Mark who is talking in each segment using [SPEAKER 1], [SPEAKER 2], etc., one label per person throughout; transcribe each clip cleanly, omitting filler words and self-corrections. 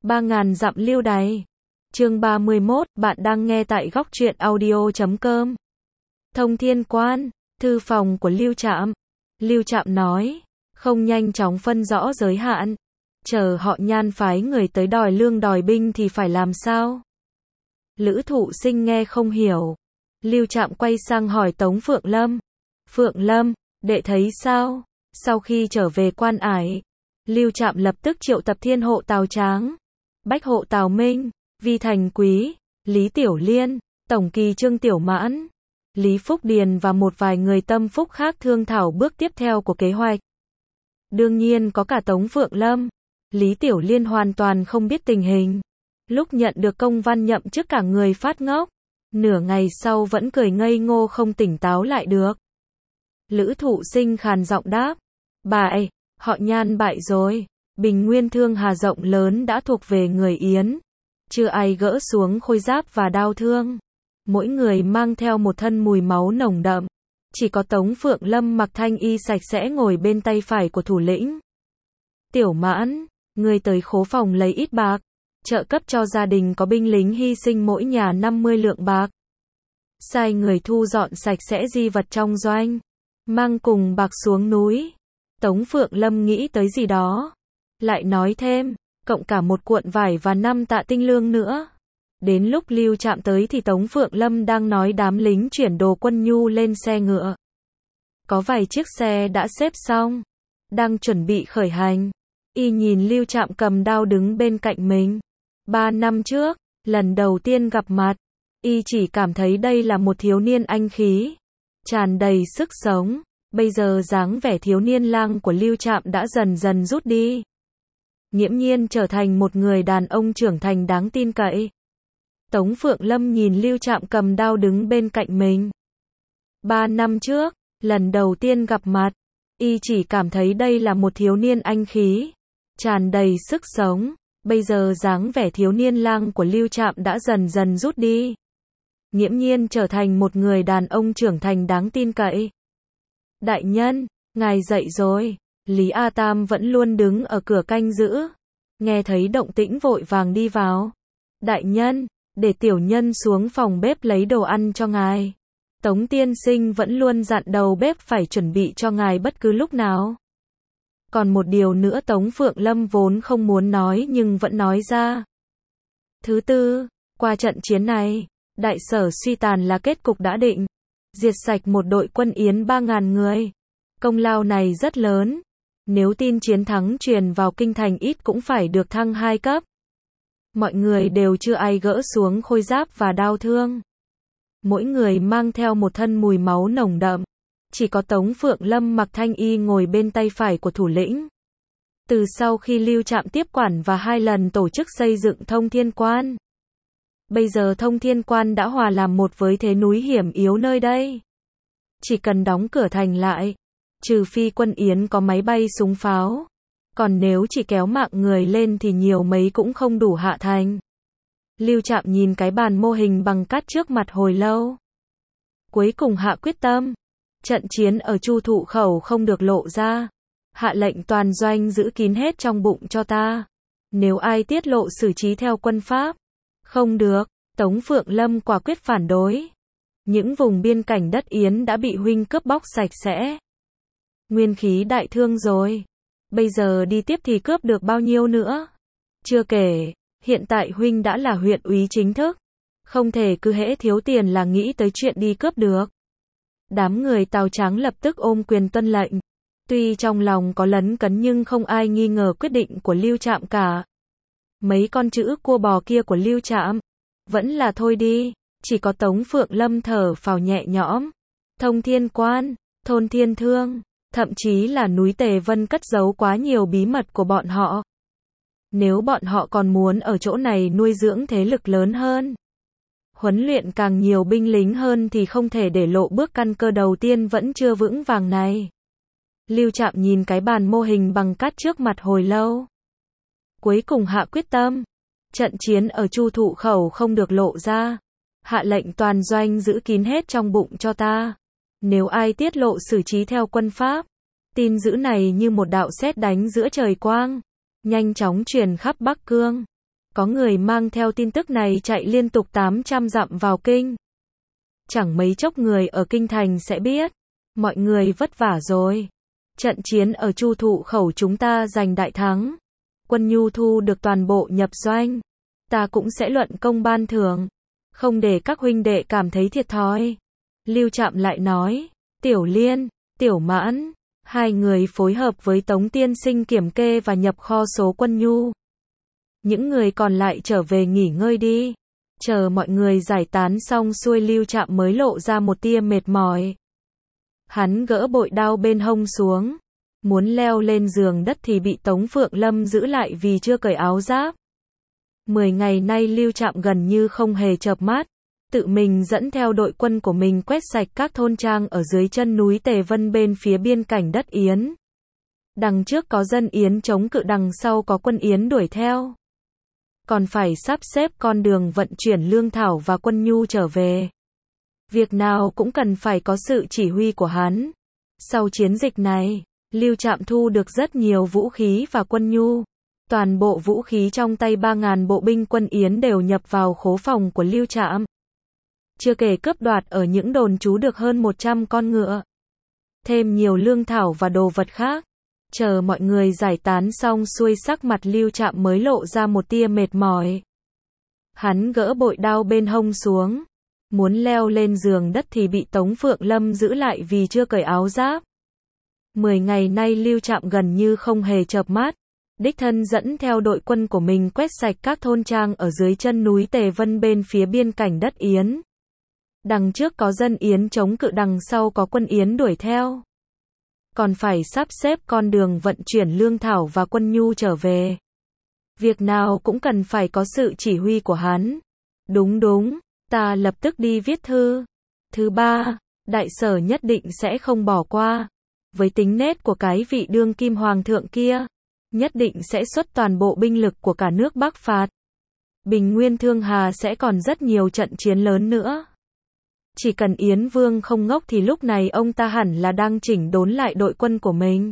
[SPEAKER 1] 3000 dặm lưu đày. Chương 31, bạn đang nghe tại góc truyện audio.com. Thông Thiên Quan, thư phòng của Lưu Trạm. Lưu Trạm nói, không nhanh chóng phân rõ giới hạn, chờ họ Nhan phái người tới đòi lương đòi binh thì phải làm sao? Lữ Thụ Sinh nghe không hiểu. Lưu Trạm quay sang hỏi Tống Phượng Lâm. Phượng Lâm, đệ thấy sao? Sau khi trở về Quan Ải, Lưu Trạm lập tức triệu tập Thiên Hộ Tào Tráng, Bách Hộ Tào Minh, Vi Thành Quý, Lý Tiểu Liên, Tổng Kỳ Trương Tiểu Mãn, Lý Phúc Điền và một vài người tâm phúc khác thương thảo bước tiếp theo của kế hoạch. Đương nhiên có cả Tống Phượng Lâm. Lý Tiểu Liên hoàn toàn không biết tình hình. Lúc nhận được công văn nhậm chức cả người phát ngốc. Nửa ngày sau vẫn cười ngây ngô không tỉnh táo lại được. Lữ Thụ Sinh khàn giọng đáp. Bại, họ Nhan bại rồi. Bình Nguyên Thương Hà rộng lớn đã thuộc về người Yến. Chưa ai gỡ xuống khôi giáp và đao thương. Mỗi người mang theo một thân mùi máu nồng đậm. Chỉ có Tống Phượng Lâm mặc thanh y sạch sẽ ngồi bên tay phải của thủ lĩnh. Tiểu Mãn, người tới khố phòng lấy ít bạc, trợ cấp cho gia đình có binh lính hy sinh mỗi nhà 50 lượng bạc. Sai người thu dọn sạch sẽ di vật trong doanh, mang cùng bạc xuống núi. Tống Phượng Lâm nghĩ tới gì đó, lại nói thêm, cộng cả một cuộn vải và 5 tạ tinh lương nữa. Đến lúc Lưu Trạm tới thì Tống Phượng Lâm đang nói đám lính chuyển đồ quân nhu lên xe ngựa. Có vài chiếc xe đã xếp xong, đang chuẩn bị khởi hành. Y nhìn Lưu Trạm cầm đao đứng bên cạnh mình. 3 năm trước, lần đầu tiên gặp mặt, Y chỉ cảm thấy đây là một thiếu niên anh khí, tràn đầy sức sống. Bây giờ dáng vẻ thiếu niên lang của Lưu Trạm đã dần dần rút đi, nghiễm nhiên trở thành một người đàn ông trưởng thành đáng tin cậy. Tống Phượng Lâm nhìn Lưu Trạm cầm đao đứng bên cạnh mình. 3 năm trước, lần đầu tiên gặp mặt, Y chỉ cảm thấy đây là một thiếu niên anh khí, tràn đầy sức sống. Bây giờ dáng vẻ thiếu niên lang của Lưu Trạm đã dần dần rút đi, nghiễm nhiên trở thành một người đàn ông trưởng thành đáng tin cậy. Đại nhân, ngài dậy rồi. Lý A Tam vẫn luôn đứng ở cửa canh giữ, nghe thấy động tĩnh vội vàng đi vào. Đại nhân, để tiểu nhân xuống phòng bếp lấy đồ ăn cho ngài. Tống tiên sinh vẫn luôn dặn đầu bếp phải chuẩn bị cho ngài bất cứ lúc nào. Còn một điều nữa Tống Phượng Lâm vốn không muốn nói nhưng vẫn nói ra. Thứ tư, qua trận chiến này, đại sở suy tàn là kết cục đã định. Diệt sạch một đội quân Yến 3000 người. Công lao này rất lớn. Nếu tin chiến thắng truyền vào kinh thành ít cũng phải được thăng 2 cấp. Mọi người đều chưa ai gỡ xuống khôi giáp và đao thương. Mỗi người mang theo một thân mùi máu nồng đậm. Chỉ có Tống Phượng Lâm mặc thanh y ngồi bên tay phải của thủ lĩnh. Từ sau khi Lưu Trạm tiếp quản và 2 lần tổ chức xây dựng Thông Thiên Quan, bây giờ Thông Thiên Quan đã hòa làm một với thế núi hiểm yếu nơi đây. Chỉ cần đóng cửa thành lại, trừ phi quân Yến có máy bay súng pháo, còn nếu chỉ kéo mạng người lên thì nhiều mấy cũng không đủ hạ thành. Lưu Trạm nhìn cái bàn mô hình bằng cát trước mặt hồi lâu, cuối cùng hạ quyết tâm. Trận chiến ở Chu Thụ Khẩu không được lộ ra. Hạ lệnh toàn doanh giữ kín hết trong bụng cho ta. Nếu ai tiết lộ xử trí theo quân pháp. Không được. Tống Phượng Lâm quả quyết phản đối. Những vùng biên cảnh đất Yến đã bị huynh cướp bóc sạch sẽ. Nguyên khí đại thương rồi. Bây giờ đi tiếp thì cướp được bao nhiêu nữa. Chưa kể, hiện tại huynh đã là huyện úy chính thức. Không thể cứ hễ thiếu tiền là nghĩ tới chuyện đi cướp được. Đám người Tào Tráng lập tức ôm quyền tuân lệnh. Tuy trong lòng có lấn cấn nhưng không ai nghi ngờ quyết định của Lưu Trạm cả. Mấy con chữ cua bò kia của Lưu Trạm, vẫn là thôi đi. Chỉ có Tống Phượng Lâm thở phào nhẹ nhõm. Thông Thiên Quan, thôn Thiên Thương, thậm chí là núi Tề Vân cất giấu quá nhiều bí mật của bọn họ. Nếu bọn họ còn muốn ở chỗ này nuôi dưỡng thế lực lớn hơn, huấn luyện càng nhiều binh lính hơn thì không thể để lộ bước căn cơ đầu tiên vẫn chưa vững vàng này. Lưu Trạm nhìn cái bàn mô hình bằng cát trước mặt hồi lâu, cuối cùng hạ quyết tâm. Trận chiến ở Chu Thụ Khẩu không được lộ ra. Hạ lệnh toàn doanh giữ kín hết trong bụng cho ta. Nếu ai tiết lộ xử trí theo quân pháp. Tin dữ này như một đạo sét đánh giữa trời quang, nhanh chóng truyền khắp Bắc Cương. Có người mang theo tin tức này chạy liên tục 800 dặm vào kinh. Chẳng mấy chốc người ở kinh thành sẽ biết. Mọi người vất vả rồi. Trận chiến ở Chu Thụ Khẩu chúng ta giành đại thắng. Quân nhu thu được toàn bộ nhập doanh. Ta cũng sẽ luận công ban thưởng. Không để các huynh đệ cảm thấy thiệt thòi. Lưu Trạm lại nói, Tiểu Liên, Tiểu Mãn, hai người phối hợp với Tống tiên sinh kiểm kê và nhập kho số quân nhu. Những người còn lại trở về nghỉ ngơi đi. Chờ mọi người giải tán xong xuôi Lưu Trạm mới lộ ra một tia mệt mỏi. Hắn gỡ bội đao bên hông xuống. Muốn leo lên giường đất thì bị Tống Phượng Lâm giữ lại vì chưa cởi áo giáp. 10 ngày nay Lưu Trạm gần như không hề chợp mắt. Tự mình dẫn theo đội quân của mình quét sạch các thôn trang ở dưới chân núi Tề Vân bên phía biên cảnh đất Yến. Đằng trước có dân Yến chống cự, đằng sau có quân Yến đuổi theo. Còn phải sắp xếp con đường vận chuyển lương thảo và quân nhu trở về. Việc nào cũng cần phải có sự chỉ huy của hắn. Sau chiến dịch này, Lưu Trạm thu được rất nhiều vũ khí và quân nhu. Toàn bộ vũ khí trong tay 3.000 bộ binh quân Yến đều nhập vào khố phòng của Lưu Trạm. Chưa kể cướp đoạt ở những đồn trú được hơn 100 con ngựa. Thêm nhiều lương thảo và đồ vật khác. Chờ mọi người giải tán xong xuôi sắc mặt Lưu Trạm mới lộ ra một tia mệt mỏi. Hắn gỡ bội đao bên hông xuống. Muốn leo lên giường đất thì bị Tống Phượng Lâm giữ lại vì chưa cởi áo giáp. 10 ngày nay Lưu Trạm gần như không hề chợp mắt. Đích thân dẫn theo đội quân của mình quét sạch các thôn trang ở dưới chân núi Tề Vân bên phía biên cảnh đất Yến. Đằng trước có dân Yến chống cự, đằng sau có quân Yến đuổi theo. Còn phải sắp xếp con đường vận chuyển lương thảo và quân nhu trở về. Việc nào cũng cần phải có sự chỉ huy của hắn. Đúng, ta lập tức đi viết thư. Thứ ba, đại sở nhất định sẽ không bỏ qua. Với tính nết của cái vị đương kim hoàng thượng kia, nhất định sẽ xuất toàn bộ binh lực của cả nước Bắc phạt. Bình Nguyên Thương Hà sẽ còn rất nhiều trận chiến lớn nữa. Chỉ cần Yến Vương không ngốc thì lúc này ông ta hẳn là đang chỉnh đốn lại đội quân của mình.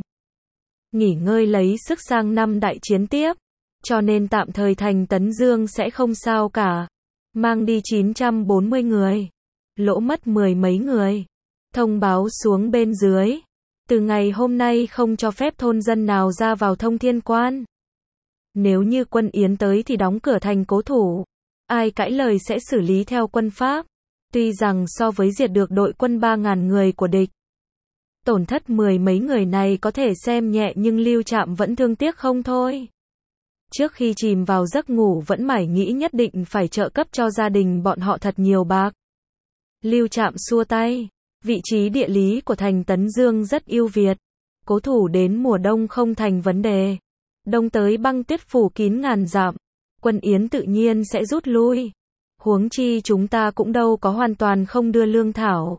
[SPEAKER 1] Nghỉ ngơi lấy sức sang năm đại chiến tiếp. Cho nên tạm thời thành Tấn Dương sẽ không sao cả. Mang đi 940 người. Lỗ mất 10 mấy người. Thông báo xuống bên dưới. Từ ngày hôm nay không cho phép thôn dân nào ra vào Thông Thiên Quan. Nếu như quân Yến tới thì đóng cửa thành cố thủ. Ai cãi lời sẽ xử lý theo quân pháp. Tuy rằng so với diệt được đội quân 3.000 người của địch, tổn thất 10 mấy người này có thể xem nhẹ, nhưng Lưu Trạm vẫn thương tiếc không thôi. Trước khi chìm vào giấc ngủ vẫn mải nghĩ nhất định phải trợ cấp cho gia đình bọn họ thật nhiều bạc. Lưu Trạm xua tay. Vị trí địa lý của thành Tấn Dương rất ưu việt. Cố thủ đến mùa đông không thành vấn đề. Đông tới băng tuyết phủ kín ngàn dặm. Quân Yến tự nhiên sẽ rút lui. Huống chi chúng ta cũng đâu có hoàn toàn không đưa lương thảo.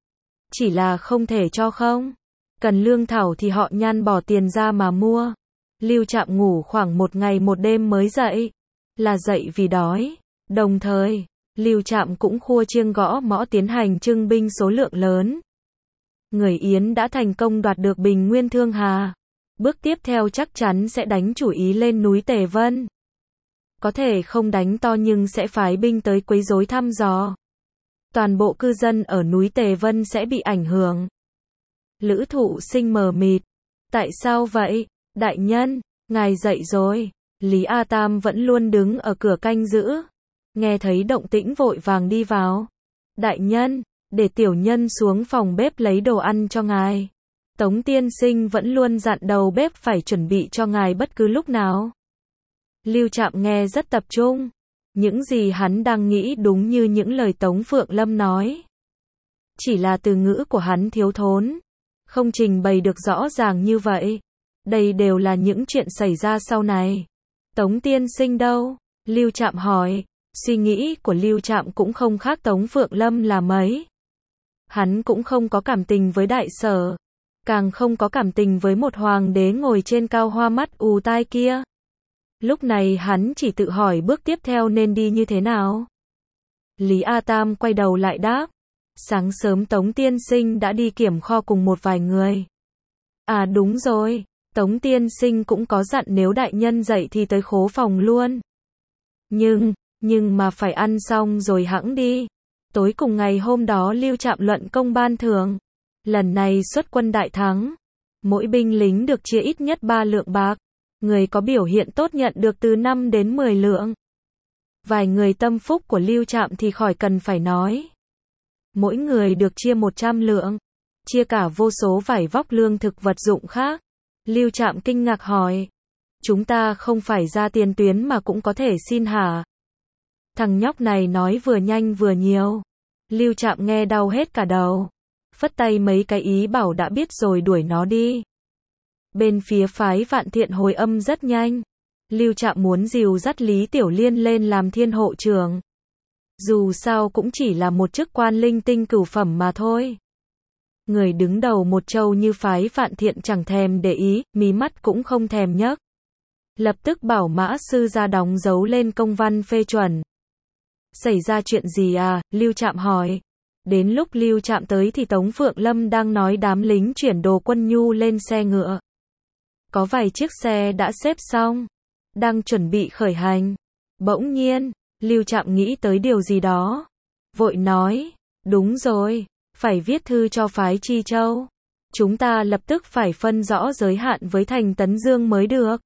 [SPEAKER 1] Chỉ là không thể cho không. Cần lương thảo thì họ nhan bỏ tiền ra mà mua. Lưu Trạm ngủ khoảng 1 ngày 1 đêm mới dậy. Là dậy vì đói. Đồng thời, Lưu Trạm cũng khua chiêng gõ mõ tiến hành trưng binh số lượng lớn. Người Yến đã thành công đoạt được Bình Nguyên Thương Hà. Bước tiếp theo chắc chắn sẽ đánh chủ ý lên núi Tề Vân. Có thể không đánh to nhưng sẽ phái binh tới quấy rối thăm dò. Toàn bộ cư dân ở núi Tề Vân sẽ bị ảnh hưởng. Lữ Thụ Sinh mờ mịt. Tại sao vậy? Đại nhân, ngài dậy rồi. Lý A Tam vẫn luôn đứng ở cửa canh giữ. Nghe thấy động tĩnh vội vàng đi vào. Đại nhân, để tiểu nhân xuống phòng bếp lấy đồ ăn cho ngài. Tống tiên sinh vẫn luôn dặn đầu bếp phải chuẩn bị cho ngài bất cứ lúc nào. Lưu Trạm nghe rất tập trung. Những gì hắn đang nghĩ đúng như những lời Tống Phượng Lâm nói. Chỉ là từ ngữ của hắn thiếu thốn. Không trình bày được rõ ràng như vậy. Đây đều là những chuyện xảy ra sau này. Tống tiên sinh đâu? Lưu Trạm hỏi. Suy nghĩ của Lưu Trạm cũng không khác Tống Phượng Lâm là mấy. Hắn cũng không có cảm tình với đại sở. Càng không có cảm tình với một hoàng đế ngồi trên cao hoa mắt ù tai kia. Lúc này hắn chỉ tự hỏi bước tiếp theo nên đi như thế nào. Lý A Tam quay đầu lại đáp. Sáng sớm Tống tiên sinh đã đi kiểm kho cùng một vài người. À đúng rồi, Tống tiên sinh cũng có dặn nếu đại nhân dậy thì tới khố phòng luôn. Nhưng mà phải ăn xong rồi hẵng đi. Tối cùng ngày hôm đó Lưu Trạm luận công ban thưởng. Lần này xuất quân đại thắng. Mỗi binh lính được chia ít nhất 3 lượng bạc. Người có biểu hiện tốt nhận được từ 5 đến 10 lượng. Vài người tâm phúc của Lưu Trạm thì khỏi cần phải nói. Mỗi người được chia 100 lượng. Chia cả vô số vải vóc lương thực vật dụng khác. Lưu Trạm kinh ngạc hỏi. Chúng ta không phải ra tiền tuyến mà cũng có thể xin hả? Thằng nhóc này nói vừa nhanh vừa nhiều. Lưu Trạm nghe đau hết cả đầu. Phất tay mấy cái ý bảo đã biết rồi đuổi nó đi. Bên phía phái Vạn Thiện hồi âm rất nhanh. Lưu Trạm muốn dìu dắt Lý Tiểu Liên lên làm thiên hộ trưởng. Dù sao cũng chỉ là một chức quan linh tinh cửu phẩm mà thôi. Người đứng đầu một châu như phái Vạn Thiện chẳng thèm để ý, mí mắt cũng không thèm nhấc. Lập tức bảo Mã sư ra đóng dấu lên công văn phê chuẩn. Xảy ra chuyện gì à? Lưu Trạm hỏi. Đến lúc Lưu Trạm tới thì Tống Phượng Lâm đang nói đám lính chuyển đồ quân nhu lên xe ngựa. Có vài chiếc xe đã xếp xong, đang chuẩn bị khởi hành. Bỗng nhiên, Lưu Trạm nghĩ tới điều gì đó. Vội nói, đúng rồi, phải viết thư cho phái Chi Châu. Chúng ta lập tức phải phân rõ giới hạn với thành Tấn Dương mới được.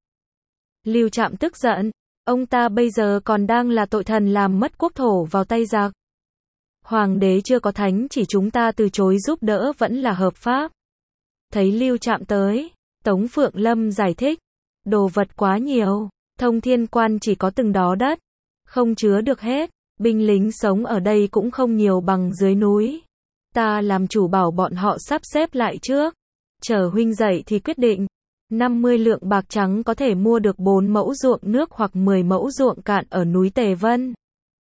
[SPEAKER 1] Lưu Trạm tức giận, ông ta bây giờ còn đang là tội thần làm mất quốc thổ vào tay giặc. Hoàng đế chưa có thánh chỉ chúng ta từ chối giúp đỡ vẫn là hợp pháp. Thấy Lưu Trạm tới, Tống Phượng Lâm giải thích, đồ vật quá nhiều, Thông Thiên Quan chỉ có từng đó đất, không chứa được hết, binh lính sống ở đây cũng không nhiều bằng dưới núi. Ta làm chủ bảo bọn họ sắp xếp lại trước, chờ huynh dậy thì quyết định. 50 lượng bạc trắng có thể mua được 4 mẫu ruộng nước hoặc 10 mẫu ruộng cạn ở núi Tề Vân.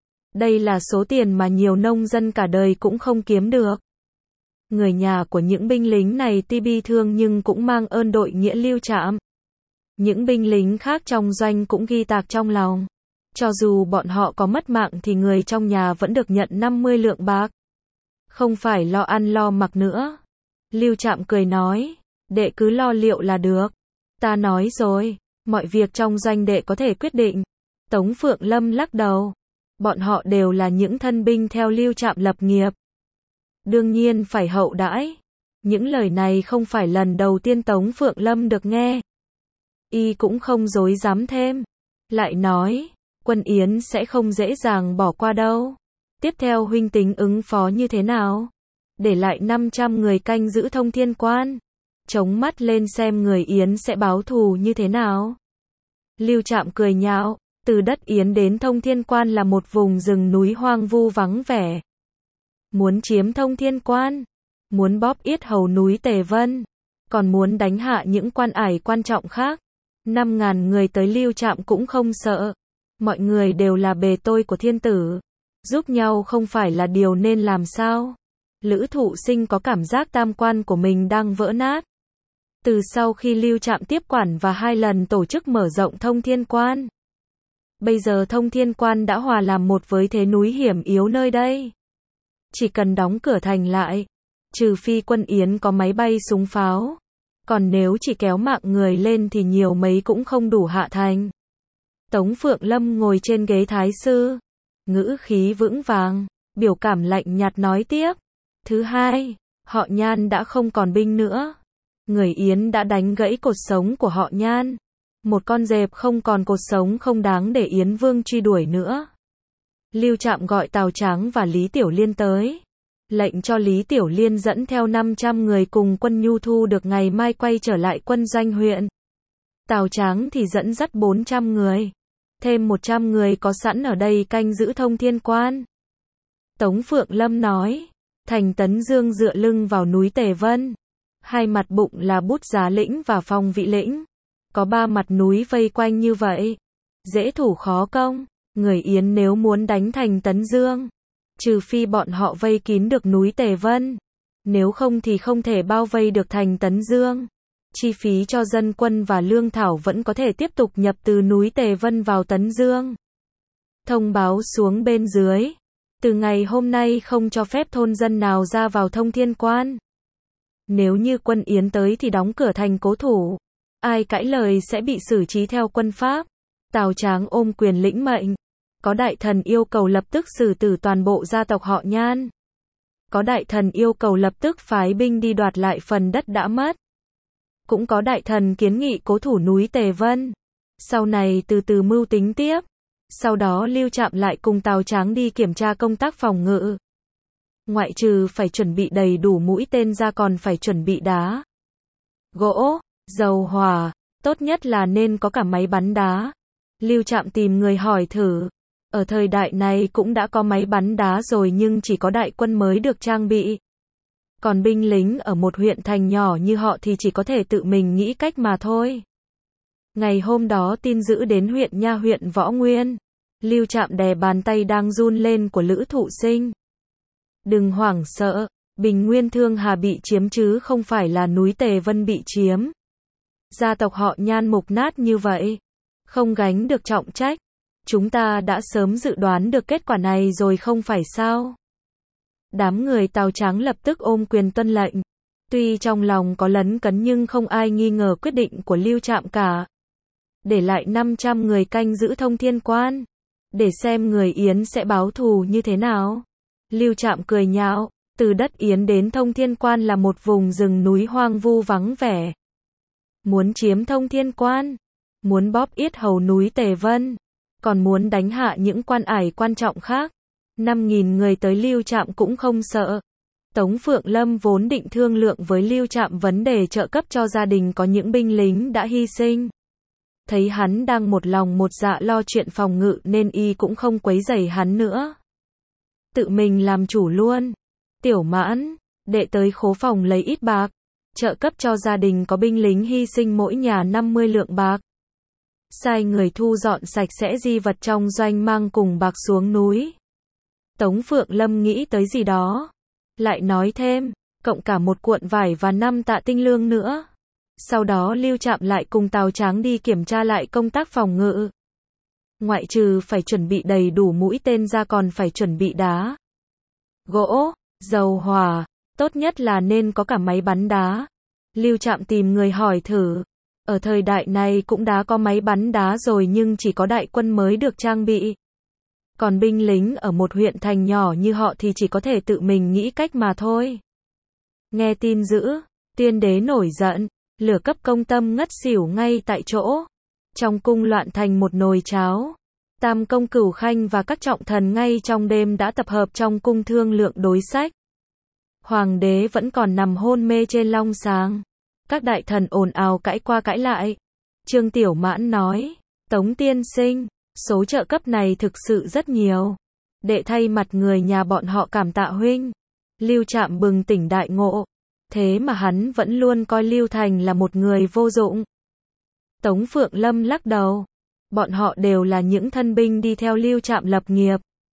[SPEAKER 1] Đây là số tiền mà nhiều nông dân cả đời cũng không kiếm được. Người nhà của những binh lính này tuy bi thương nhưng cũng mang ơn đội nghĩa Lưu Trạm. Những binh lính khác trong doanh cũng ghi tạc trong lòng. Cho dù bọn họ có mất mạng thì người trong nhà vẫn được nhận 50 lượng bạc. Không phải lo ăn lo mặc nữa. Lưu Trạm cười nói, đệ cứ lo liệu là được. Ta nói rồi, mọi việc trong doanh đệ có thể quyết định. Tống Phượng Lâm lắc đầu. Bọn họ đều là những thân binh theo Lưu Trạm lập nghiệp. Đương nhiên phải hậu đãi. Những lời này không phải lần đầu tiên Tống Phượng Lâm được nghe. Y cũng không dối dám thêm. Lại nói, Quân Yến sẽ không dễ dàng bỏ qua đâu. Tiếp theo huynh tính ứng phó như thế nào? Để lại 500 người canh giữ Thông Thiên Quan. Chống mắt lên xem người Yến sẽ báo thù như thế nào. Lưu Trạm cười nhạo, từ đất Yến đến Thông Thiên Quan là một vùng rừng núi hoang vu vắng vẻ. Muốn chiếm Thông Thiên Quan, muốn bóp yết hầu núi Tề Vân, còn muốn đánh hạ những quan ải quan trọng khác. 5.000 người tới Lưu Trạm cũng không sợ. Mọi người đều là bề tôi của thiên tử. Giúp nhau không phải là điều nên làm sao? Lữ Thụ Sinh có cảm giác tam quan của mình đang vỡ nát. Từ sau khi Lưu Trạm tiếp quản và 2 lần tổ chức mở rộng Thông Thiên Quan. Bây giờ Thông Thiên Quan đã hòa làm một với thế núi hiểm yếu nơi đây. Chỉ cần đóng cửa thành lại, trừ phi Quân Yến có máy bay súng pháo. Còn nếu chỉ kéo mạng người lên thì nhiều mấy cũng không đủ hạ thành. Tống Phượng Lâm ngồi trên ghế thái sư, ngữ khí vững vàng, biểu cảm lạnh nhạt nói tiếp. Thứ hai, họ Nhan đã không còn binh nữa. Người Yến đã đánh gãy cột sống của họ Nhan. Một con dẹp không còn cột sống không đáng để Yến Vương truy đuổi nữa. Lưu Trạm gọi Tào Tráng và Lý Tiểu Liên tới. Lệnh cho Lý Tiểu Liên dẫn theo 500 người cùng quân nhu thu được ngày mai quay trở lại quân doanh huyện. Tào Tráng thì dẫn dắt 400 người. Thêm 100 người có sẵn ở đây canh giữ Thông Thiên Quan. Tống Phượng Lâm nói, thành Tấn Dương dựa lưng vào núi Tề Vân. 2 mặt bụng là Bút Giá lĩnh và Phong Vị lĩnh. Có 3 mặt núi vây quanh như vậy. Dễ thủ khó công. Người Yến nếu muốn đánh thành Tấn Dương, trừ phi bọn họ vây kín được núi Tề Vân. Nếu không thì không thể bao vây được thành Tấn Dương. Chi phí cho dân quân và lương thảo vẫn có thể tiếp tục nhập từ núi Tề Vân vào Tấn Dương. Thông báo xuống bên dưới. Từ ngày hôm nay không cho phép thôn dân nào ra vào Thông Thiên Quan. Nếu như quân Yến tới thì đóng cửa thành cố thủ. Ai cãi lời sẽ bị xử trí theo quân pháp. Tào Tráng ôm quyền lĩnh mệnh. Có đại thần yêu cầu lập tức xử tử toàn bộ gia tộc họ Nhan. Có đại thần yêu cầu lập tức phái binh đi đoạt lại phần đất đã mất. Cũng có đại thần kiến nghị cố thủ núi Tề Vân. Sau này từ từ mưu tính tiếp. Sau đó Lưu Trạm lại cùng Tào Tráng đi kiểm tra công tác phòng ngự. Ngoại trừ phải chuẩn bị đầy đủ mũi tên ra còn phải chuẩn bị đá, gỗ, dầu hỏa, tốt nhất là nên có cả máy bắn đá. Lưu Trạm tìm người hỏi thử. Ở thời đại này cũng đã có máy bắn đá rồi nhưng chỉ có đại quân mới được trang bị. Còn binh lính ở một huyện thành nhỏ như họ thì chỉ có thể tự mình nghĩ cách mà thôi. Ngày hôm đó tin dữ đến huyện Nha huyện Võ Nguyên. Lưu Trạm đè bàn tay đang run lên của Lữ Thụ Sinh. Đừng hoảng sợ, Bình Nguyên Thương Hà bị chiếm chứ không phải là núi Tề Vân bị chiếm. Gia tộc họ Nhan mục nát như vậy, không gánh được trọng trách. Chúng ta đã sớm dự đoán được kết quả này rồi không phải sao? Đám người Tào Tráng lập tức ôm quyền tuân lệnh. Tuy trong lòng có lấn cấn nhưng không ai nghi ngờ quyết định của Lưu Trạm cả. Để lại 500 người canh giữ Thông Thiên Quan, để xem người Yến sẽ báo thù như thế nào. Lưu Trạm cười nhạo, từ đất Yến đến Thông Thiên Quan là một vùng rừng núi hoang vu vắng vẻ. Muốn chiếm Thông Thiên Quan, muốn bóp yết hầu núi Tề Vân, còn muốn đánh hạ những quan ải quan trọng khác. 5.000 người tới Lưu Trạm cũng không sợ. Tống Phượng Lâm vốn định thương lượng với Lưu Trạm vấn đề trợ cấp cho gia đình có những binh lính đã hy sinh. Thấy hắn đang một lòng một dạ lo chuyện phòng ngự nên y cũng không quấy rầy hắn nữa. Tự mình làm chủ luôn. Tiểu Mãn, đệ tới khố phòng lấy ít bạc, trợ cấp cho gia đình có binh lính hy sinh mỗi nhà 50 lượng bạc. Sai người thu dọn sạch sẽ di vật trong doanh mang cùng bạc xuống núi. Tống Phượng Lâm nghĩ tới gì đó, lại nói thêm, cộng cả một cuộn vải và 5 tạ tinh lương nữa. Sau đó Lưu Trạm lại cùng Tào Tráng đi kiểm tra lại công tác phòng ngự. Ngoại trừ phải chuẩn bị đầy đủ mũi tên ra còn phải chuẩn bị đá, gỗ, dầu hỏa, tốt nhất là nên có cả máy bắn đá. Lưu Trạm tìm người hỏi thử. Ở thời đại này cũng đã có máy bắn đá rồi nhưng chỉ có đại quân mới được trang bị. Còn binh lính ở một huyện thành nhỏ như họ thì chỉ có thể tự mình nghĩ cách mà thôi. Nghe tin dữ, tiên đế nổi giận, lửa cấp công tâm ngất xỉu ngay tại chỗ. Trong cung loạn thành một nồi cháo. Tam công Cửu Khanh và các trọng thần ngay trong đêm đã tập hợp trong cung thương lượng đối sách. Hoàng đế vẫn còn nằm hôn mê trên long sàng. Các đại thần ồn ào cãi qua cãi lại. Trương Tiểu Mãn nói, Tống tiên sinh, số trợ cấp này thực sự rất nhiều. Đệ thay mặt người nhà bọn họ cảm tạ huynh. Lưu Trạm bừng tỉnh đại ngộ. Thế mà hắn vẫn luôn coi Lưu Thành là một người vô dụng. Tống Phượng Lâm lắc đầu. Bọn họ đều là những thân binh đi theo Lưu Trạm lập nghiệp.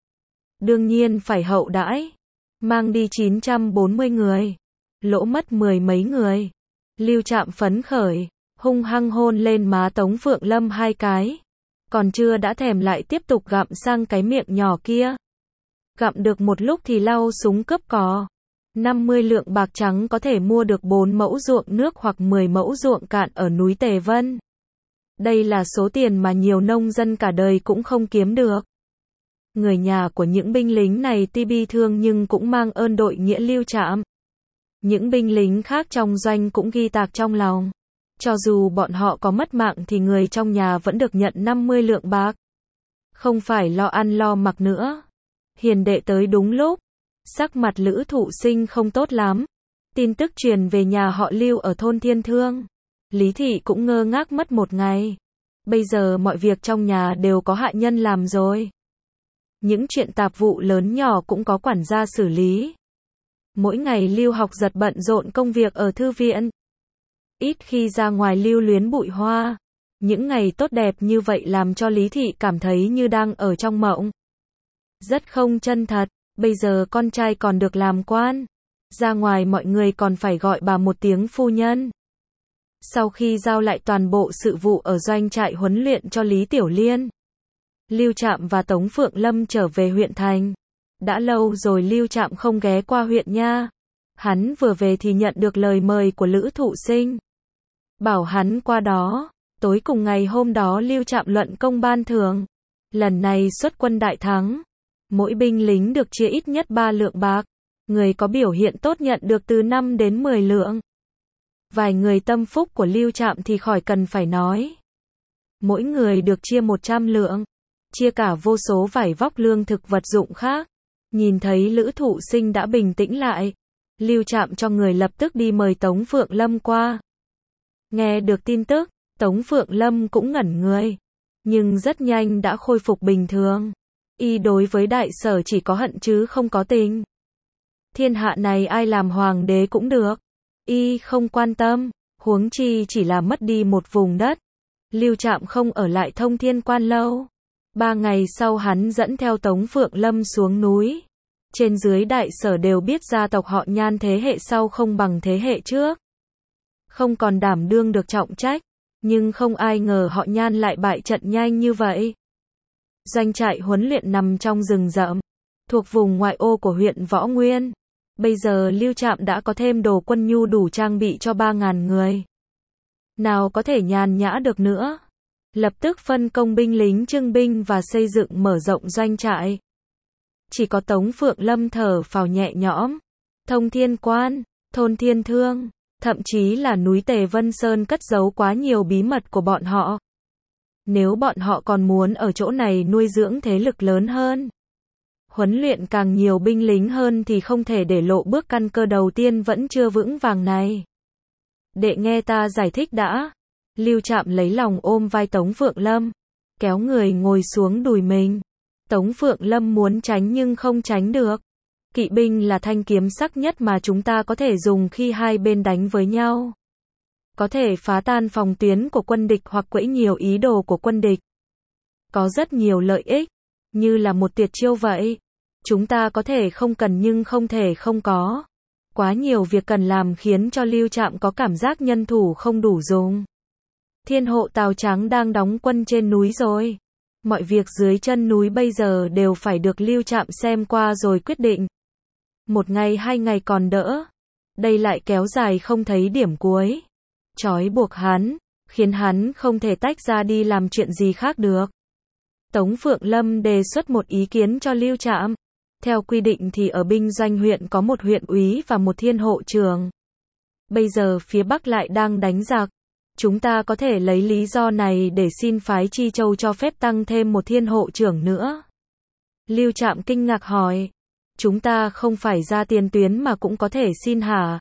[SPEAKER 1] Đương nhiên phải hậu đãi. Mang đi 940 người. Lỗ mất 10 mấy người. Lưu Trạm phấn khởi, hung hăng hôn lên má Tống Phượng Lâm 2 cái. Còn chưa đã thèm lại tiếp tục gặm sang cái miệng nhỏ kia. Gặm được một lúc thì lau súng cướp cò. 50 lượng bạc trắng có thể mua được 4 mẫu ruộng nước hoặc 10 mẫu ruộng cạn ở núi Tề Vân. Đây là số tiền mà nhiều nông dân cả đời cũng không kiếm được. Người nhà của những binh lính này tuy bi thương nhưng cũng mang ơn đội nghĩa Lưu Trạm. Những binh lính khác trong doanh cũng ghi tạc trong lòng. Cho dù bọn họ có mất mạng thì người trong nhà vẫn được nhận 50 lượng bạc. Không phải lo ăn lo mặc nữa. Hiền đệ tới đúng lúc. Sắc mặt Lữ Thụ Sinh không tốt lắm. Tin tức truyền về nhà họ Lưu ở thôn Thiên Thương. Lý Thị cũng ngơ ngác mất một ngày. Bây giờ mọi việc trong nhà đều có hạ nhân làm rồi. Những chuyện tạp vụ lớn nhỏ cũng có quản gia xử lý. Mỗi ngày Lưu Học Giật bận rộn công việc ở thư viện. Ít khi ra ngoài lưu luyến bụi hoa. Những ngày tốt đẹp như vậy làm cho Lý Thị cảm thấy như đang ở trong mộng. Rất không chân thật, bây giờ con trai còn được làm quan. Ra ngoài mọi người còn phải gọi bà một tiếng phu nhân. Sau khi giao lại toàn bộ sự vụ ở doanh trại huấn luyện cho Lý Tiểu Liên, Lưu Trạm và Tống Phượng Lâm trở về huyện thành. Đã lâu rồi Lưu Trạm không ghé qua huyện Nha. Hắn vừa về thì nhận được lời mời của Lữ Thụ Sinh. Bảo hắn qua đó. Tối cùng ngày hôm đó Lưu Trạm luận công ban thưởng. Lần này xuất quân đại thắng. Mỗi binh lính được chia ít nhất 3 lượng bạc. Người có biểu hiện tốt nhận được từ 5 đến 10 lượng. Vài người tâm phúc của Lưu Trạm thì khỏi cần phải nói. Mỗi người được chia 100 lượng. Chia cả vô số vải vóc lương thực vật dụng khác. Nhìn thấy Lữ Thụ Sinh đã bình tĩnh lại. Lưu Trạm cho người lập tức đi mời Tống Phượng Lâm qua. Nghe được tin tức, Tống Phượng Lâm cũng ngẩn người. Nhưng rất nhanh đã khôi phục bình thường. Y đối với đại sở chỉ có hận chứ không có tình. Thiên hạ này ai làm hoàng đế cũng được. Y không quan tâm, huống chi chỉ là mất đi một vùng đất. Lưu Trạm không ở lại Thông Thiên Quan lâu. 3 ngày sau hắn dẫn theo Tống Phượng Lâm xuống núi. Trên dưới đại sở đều biết gia tộc họ Nhan thế hệ sau không bằng thế hệ trước. Không còn đảm đương được trọng trách. Nhưng không ai ngờ họ Nhan lại bại trận nhanh như vậy. Doanh trại huấn luyện nằm trong rừng rậm, thuộc vùng ngoại ô của huyện Võ Nguyên. Bây giờ Lưu Trạm đã có thêm đồ quân nhu đủ trang bị cho 3.000 người. Nào có thể nhàn nhã được nữa. Lập tức phân công binh lính trưng binh và xây dựng mở rộng doanh trại. Chỉ có Tống Phượng Lâm thở phào nhẹ nhõm. Thông Thiên Quan, thôn Thiên Thương, thậm chí là núi Tề Vân Sơn cất giấu quá nhiều bí mật của bọn họ. Nếu bọn họ còn muốn ở chỗ này nuôi dưỡng thế lực lớn hơn, huấn luyện càng nhiều binh lính hơn thì không thể để lộ bước căn cơ đầu tiên vẫn chưa vững vàng này. Đệ nghe ta giải thích đã. Lưu Trạm lấy lòng ôm vai Tống Phượng Lâm, kéo người ngồi xuống đùi mình. Tống Phượng Lâm muốn tránh nhưng không tránh được. Kỵ binh là thanh kiếm sắc nhất mà chúng ta có thể dùng khi hai bên đánh với nhau. Có thể phá tan phòng tuyến của quân địch hoặc quẫy nhiều ý đồ của quân địch. Có rất nhiều lợi ích, như là một tuyệt chiêu vậy. Chúng ta có thể không cần nhưng không thể không có. Quá nhiều việc cần làm khiến cho Lưu Trạm có cảm giác nhân thủ không đủ dùng. Thiên hộ Tào Trắng đang đóng quân trên núi rồi. Mọi việc dưới chân núi bây giờ đều phải được Lưu Trạm xem qua rồi quyết định. 1 ngày 2 ngày còn đỡ. Đây lại kéo dài không thấy điểm cuối. Trói buộc hắn, khiến hắn không thể tách ra đi làm chuyện gì khác được. Tống Phượng Lâm đề xuất một ý kiến cho Lưu Trạm. Theo quy định thì ở binh doanh huyện có một huyện úy và một thiên hộ trưởng. Bây giờ phía Bắc lại đang đánh giặc. Chúng ta có thể lấy lý do này để xin phái Chi Châu cho phép tăng thêm một thiên hộ trưởng nữa. Lưu Trạm kinh ngạc hỏi. Chúng ta không phải ra tiền tuyến mà cũng có thể xin hả?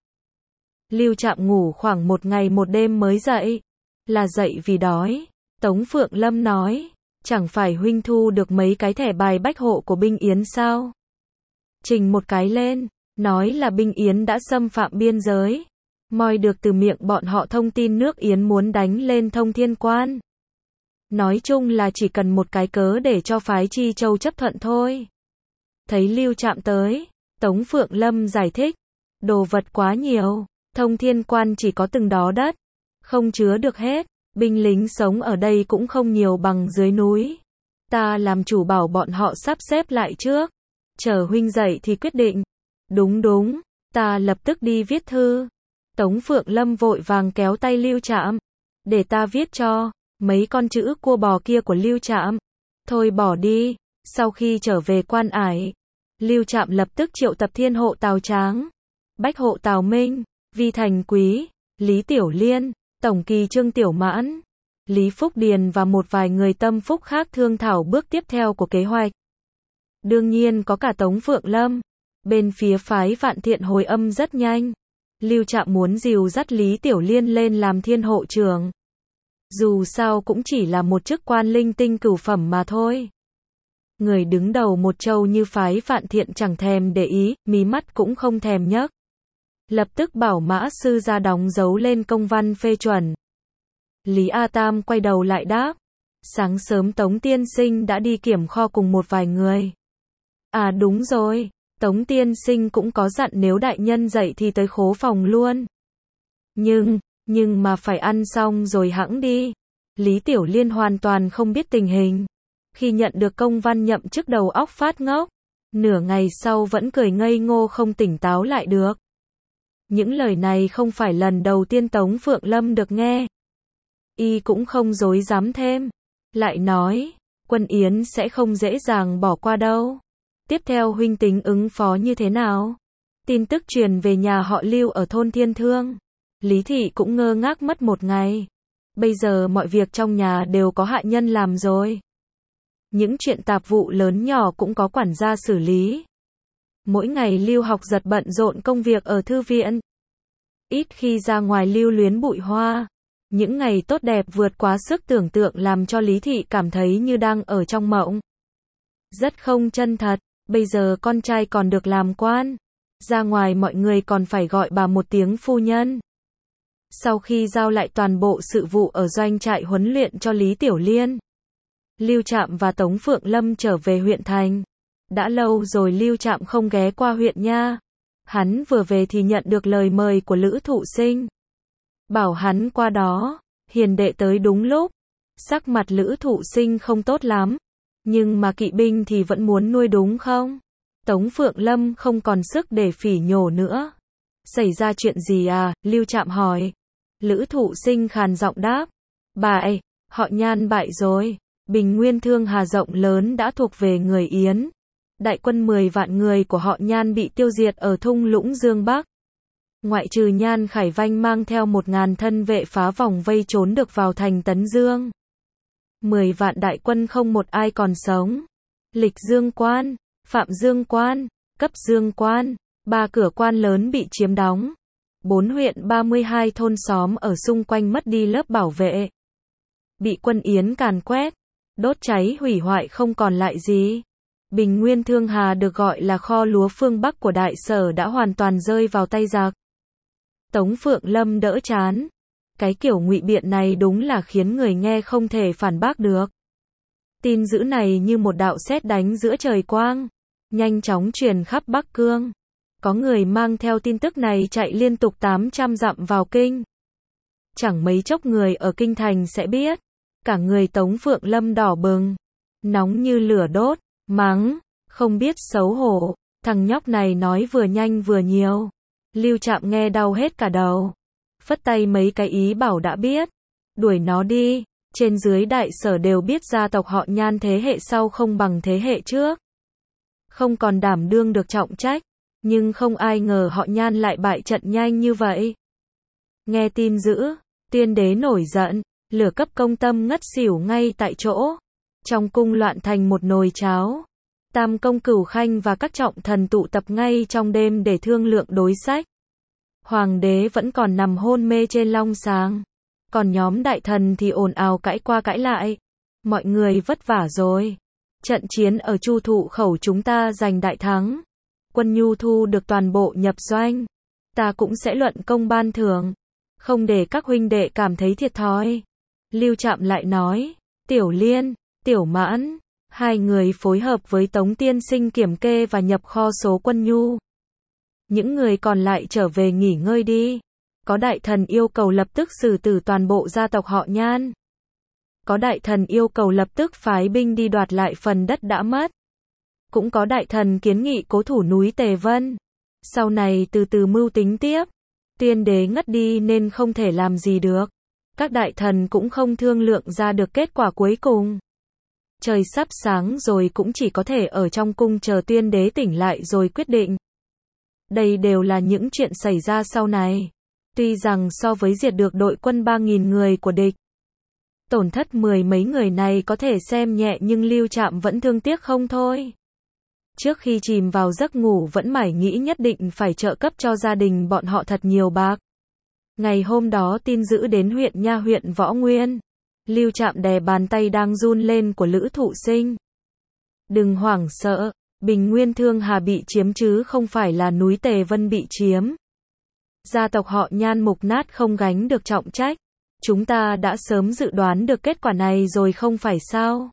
[SPEAKER 1] Lưu Trạm ngủ khoảng 1 ngày 1 đêm mới dậy. Là dậy vì đói. Tống Phượng Lâm nói. Chẳng phải huynh thu được mấy cái thẻ bài bách hộ của binh Yến sao? Trình một cái lên. Nói là binh Yến đã xâm phạm biên giới. Moi được từ miệng bọn họ thông tin nước Yến muốn đánh lên Thông Thiên Quan. Nói chung là chỉ cần một cái cớ để cho phái Chi Châu chấp thuận thôi. Thấy Lưu Trạm tới, Tống Phượng Lâm giải thích. Đồ vật quá nhiều, Thông Thiên Quan chỉ có từng đó đất, không chứa được hết. Binh lính sống ở đây cũng không nhiều bằng dưới núi. Ta làm chủ bảo bọn họ sắp xếp lại trước. Chờ huynh dậy thì quyết định. Đúng, ta lập tức đi viết thư. Tống Phượng Lâm vội vàng kéo tay Lưu Trạm. Để ta viết cho. Mấy con chữ cua bò kia của Lưu Trạm. Thôi bỏ đi. Sau khi trở về Quan Ải, Lưu Trạm lập tức triệu tập thiên hộ Tào Tráng, bách hộ Tào Minh, Vi Thành Quý, Lý Tiểu Liên, tổng kỳ Trương Tiểu Mãn, Lý Phúc Điền và một vài người tâm phúc khác thương thảo bước tiếp theo của kế hoạch. Đương nhiên có cả Tống Phượng Lâm. Bên phía phái Vạn Thiện hồi âm rất nhanh. Lưu Trạm muốn dìu dắt Lý Tiểu Liên lên làm thiên hộ trưởng. Dù sao cũng chỉ là một chức quan linh tinh cửu phẩm mà thôi. Người đứng đầu một châu như phái Vạn Thiện chẳng thèm để ý, mí mắt cũng không thèm nhấc. Lập tức bảo Mã Sư ra đóng dấu lên công văn phê chuẩn. Lý A Tam quay đầu lại đáp. Sáng sớm Tống Tiên Sinh đã đi kiểm kho cùng một vài người. À đúng rồi, Tống Tiên Sinh cũng có dặn nếu đại nhân dậy thì tới khố phòng luôn. Nhưng mà phải ăn xong rồi hẵng đi. Lý Tiểu Liên hoàn toàn không biết tình hình. Khi nhận được công văn nhậm chức đầu óc phát ngốc. Nửa ngày sau vẫn cười ngây ngô không tỉnh táo lại được. Những lời này không phải lần đầu tiên Tống Phượng Lâm được nghe. Y cũng không dối dám thêm. Lại nói, Quân Yến sẽ không dễ dàng bỏ qua đâu. Tiếp theo huynh tính ứng phó như thế nào? Tin tức truyền về nhà họ Lưu ở thôn Thiên Thương. Lý Thị cũng ngơ ngác mất một ngày. Bây giờ mọi việc trong nhà đều có hạ nhân làm rồi. Những chuyện tạp vụ lớn nhỏ cũng có quản gia xử lý. Mỗi ngày Lưu Học Giật bận rộn công việc ở thư viện. Ít khi ra ngoài lưu luyến bụi hoa. Những ngày tốt đẹp vượt quá sức tưởng tượng làm cho Lý Thị cảm thấy như đang ở trong mộng. Rất không chân thật, bây giờ con trai còn được làm quan. Ra ngoài mọi người còn phải gọi bà một tiếng phu nhân. Sau khi giao lại toàn bộ sự vụ ở doanh trại huấn luyện cho Lý Tiểu Liên, Lưu Trạm và Tống Phượng Lâm trở về huyện thành. Đã lâu rồi Lưu Trạm không ghé qua huyện nha. Hắn vừa về thì nhận được lời mời của Lữ Thụ Sinh. Bảo hắn qua đó, hiền đệ tới đúng lúc. Sắc mặt Lữ Thụ Sinh không tốt lắm. Nhưng mà kỵ binh thì vẫn muốn nuôi đúng không? Tống Phượng Lâm không còn sức để phỉ nhổ nữa. Xảy ra chuyện gì à? Lưu Trạm hỏi. Lữ Thụ Sinh khàn giọng đáp. Bại, họ Nhan bại rồi. Bình Nguyên Thương Hà rộng lớn đã thuộc về người Yến. Đại quân 10 vạn người của họ Nhan bị tiêu diệt ở thung lũng Dương Bắc. Ngoại trừ Nhan Khải Vanh mang theo 1000 thân vệ phá vòng vây trốn được vào thành Tấn Dương. 10 vạn đại quân không một ai còn sống. Lịch Dương Quan, Phạm Dương Quan, Cấp Dương Quan, 3 cửa quan lớn bị chiếm đóng. 4 huyện 32 thôn xóm ở xung quanh mất đi lớp bảo vệ. Bị quân Yến càn quét, đốt cháy hủy hoại không còn lại gì. Bình Nguyên Thương Hà được gọi là kho lúa phương Bắc của Đại Sở đã hoàn toàn rơi vào tay giặc. Tống Phượng Lâm đỡ chán. Cái kiểu ngụy biện này đúng là khiến người nghe không thể phản bác được. Tin dữ này như một đạo sét đánh giữa trời quang, nhanh chóng truyền khắp Bắc Cương. Có người mang theo tin tức này chạy liên tục 800 dặm vào kinh. Chẳng mấy chốc người ở kinh thành sẽ biết. Cả người Tống Phượng Lâm đỏ bừng, nóng như lửa đốt, mắng, không biết xấu hổ, thằng nhóc này nói vừa nhanh vừa nhiều. Lưu Trạm nghe đau hết cả đầu. Phất tay mấy cái ý bảo đã biết. Đuổi nó đi, trên dưới Đại Sở đều biết gia tộc họ Nhan thế hệ sau không bằng thế hệ trước. Không còn đảm đương được trọng trách, nhưng không ai ngờ họ Nhan lại bại trận nhanh như vậy. Nghe tin dữ, Tiên đế nổi giận, lửa cấp công tâm ngất xỉu ngay tại chỗ. Trong cung loạn thành một nồi cháo. Tam công Cửu Khanh và các trọng thần tụ tập ngay trong đêm để thương lượng đối sách. Hoàng đế vẫn còn nằm hôn mê trên long sàng. Còn nhóm đại thần thì ồn ào cãi qua cãi lại. Mọi người vất vả rồi. Trận chiến ở Chu Thụ Khẩu chúng ta giành đại thắng. Quân nhu thu được toàn bộ nhập doanh. Ta cũng sẽ luận công ban thưởng. Không để các huynh đệ cảm thấy thiệt thòi. Lưu Trạm lại nói. Tiểu Liên, Tiểu Mãn, hai người phối hợp với Tống tiên sinh kiểm kê và nhập kho số quân nhu. Những người còn lại trở về nghỉ ngơi đi. Có đại thần yêu cầu lập tức xử tử toàn bộ gia tộc họ Nhan. Có đại thần yêu cầu lập tức phái binh đi đoạt lại phần đất đã mất. Cũng có đại thần kiến nghị cố thủ núi Tề Vân. Sau này từ từ mưu tính tiếp. Tiên đế ngất đi nên không thể làm gì được. Các đại thần cũng không thương lượng ra được kết quả cuối cùng. Trời sắp sáng rồi cũng chỉ có thể ở trong cung chờ tiên đế tỉnh lại rồi quyết định. Đây đều là những chuyện xảy ra sau này. Tuy rằng so với diệt được đội quân 3.000 người của địch, tổn thất 10 mấy người này có thể xem nhẹ nhưng Lưu Trạm vẫn thương tiếc không thôi. Trước khi chìm vào giấc ngủ vẫn mải nghĩ nhất định phải trợ cấp cho gia đình bọn họ thật nhiều bạc. Ngày hôm đó tin dữ đến huyện nha huyện Võ Nguyên. Lưu Trạm đè bàn tay đang run lên của Lữ Thụ Sinh. Đừng hoảng sợ, Bình Nguyên Thương Hà bị chiếm chứ không phải là núi Tề Vân bị chiếm. Gia tộc họ Nhan mục nát không gánh được trọng trách. Chúng ta đã sớm dự đoán được kết quả này rồi không phải sao?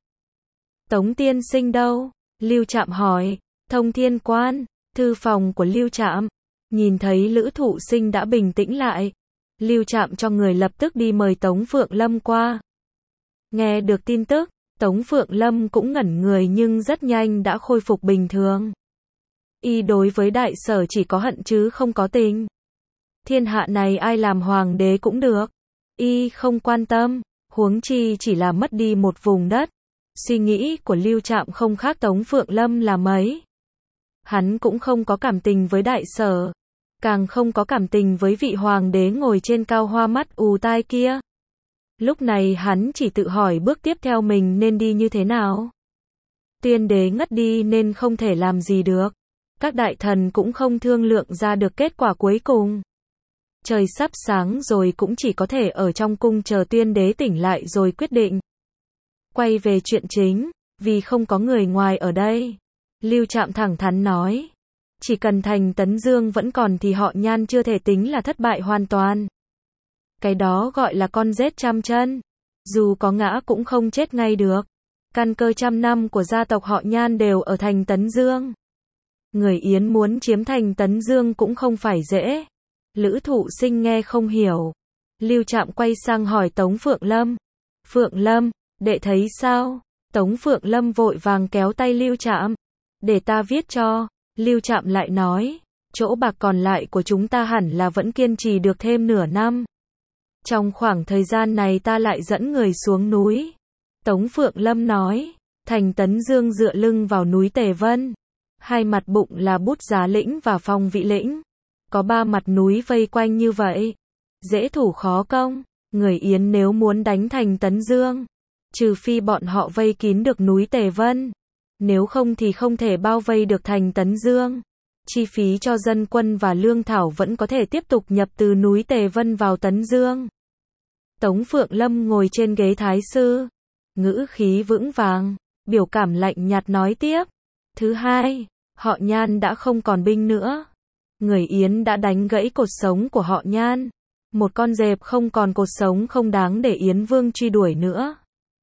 [SPEAKER 1] Tống tiên sinh đâu? Lưu Trạm hỏi. Thông Thiên Quan, thư phòng của Lưu Trạm. Nhìn thấy Lữ Thụ Sinh đã bình tĩnh lại. Lưu Trạm cho người lập tức đi mời Tống Phượng Lâm qua. Nghe được tin tức, Tống Phượng Lâm cũng ngẩn người nhưng rất nhanh đã khôi phục bình thường. Y đối với Đại Sở chỉ có hận chứ không có tình. Thiên hạ này ai làm hoàng đế cũng được. Y không quan tâm, huống chi chỉ là mất đi một vùng đất. Suy nghĩ của Lưu Trạm không khác Tống Phượng Lâm là mấy. Hắn cũng không có cảm tình với Đại Sở, càng không có cảm tình với vị hoàng đế ngồi trên cao hoa mắt ù tai kia. Lúc này hắn chỉ tự hỏi bước tiếp theo mình nên đi như thế nào. Tuyên đế ngất đi nên không thể làm gì được. Các đại thần cũng không thương lượng ra được kết quả cuối cùng. Trời sắp sáng rồi cũng chỉ có thể ở trong cung chờ tuyên đế tỉnh lại rồi quyết định. Quay về chuyện chính, vì không có người ngoài ở đây. Lưu Trạm thẳng thắn nói. Chỉ cần thành Tấn Dương vẫn còn thì họ Nhan chưa thể tính là thất bại hoàn toàn. Cái đó gọi là con rết trăm chân. Dù có ngã cũng không chết ngay được. Căn cơ trăm năm của gia tộc họ Nhan đều ở thành Tấn Dương. Người Yến muốn chiếm thành Tấn Dương cũng không phải dễ. Lữ Thụ Sinh nghe không hiểu. Lưu Trạm quay sang hỏi Tống Phượng Lâm. Phượng Lâm, đệ thấy sao? Tống Phượng Lâm vội vàng kéo tay Lưu Trạm. Để ta viết cho. Lưu Trạm lại nói. Chỗ bạc còn lại của chúng ta hẳn là vẫn kiên trì được thêm nửa năm. Trong khoảng thời gian này ta lại dẫn người xuống núi. Tống Phượng Lâm nói. Thành Tấn Dương dựa lưng vào núi Tề Vân. Hai mặt bụng là Bút Giá Lĩnh và Phong Vị Lĩnh. Có 3 mặt núi vây quanh như vậy. Dễ thủ khó công. Người Yến nếu muốn đánh thành Tấn Dương, trừ phi bọn họ vây kín được núi Tề Vân. Nếu không thì không thể bao vây được thành Tấn Dương. Chi phí cho dân quân và lương thảo vẫn có thể tiếp tục nhập từ núi Tề Vân vào Tấn Dương. Tống Phượng Lâm ngồi trên ghế thái sư. Ngữ khí vững vàng, biểu cảm lạnh nhạt nói tiếp. Thứ hai, họ Nhan đã không còn binh nữa. Người Yến đã đánh gãy cột sống của họ Nhan. Một con dẹp không còn cột sống không đáng để Yến Vương truy đuổi nữa.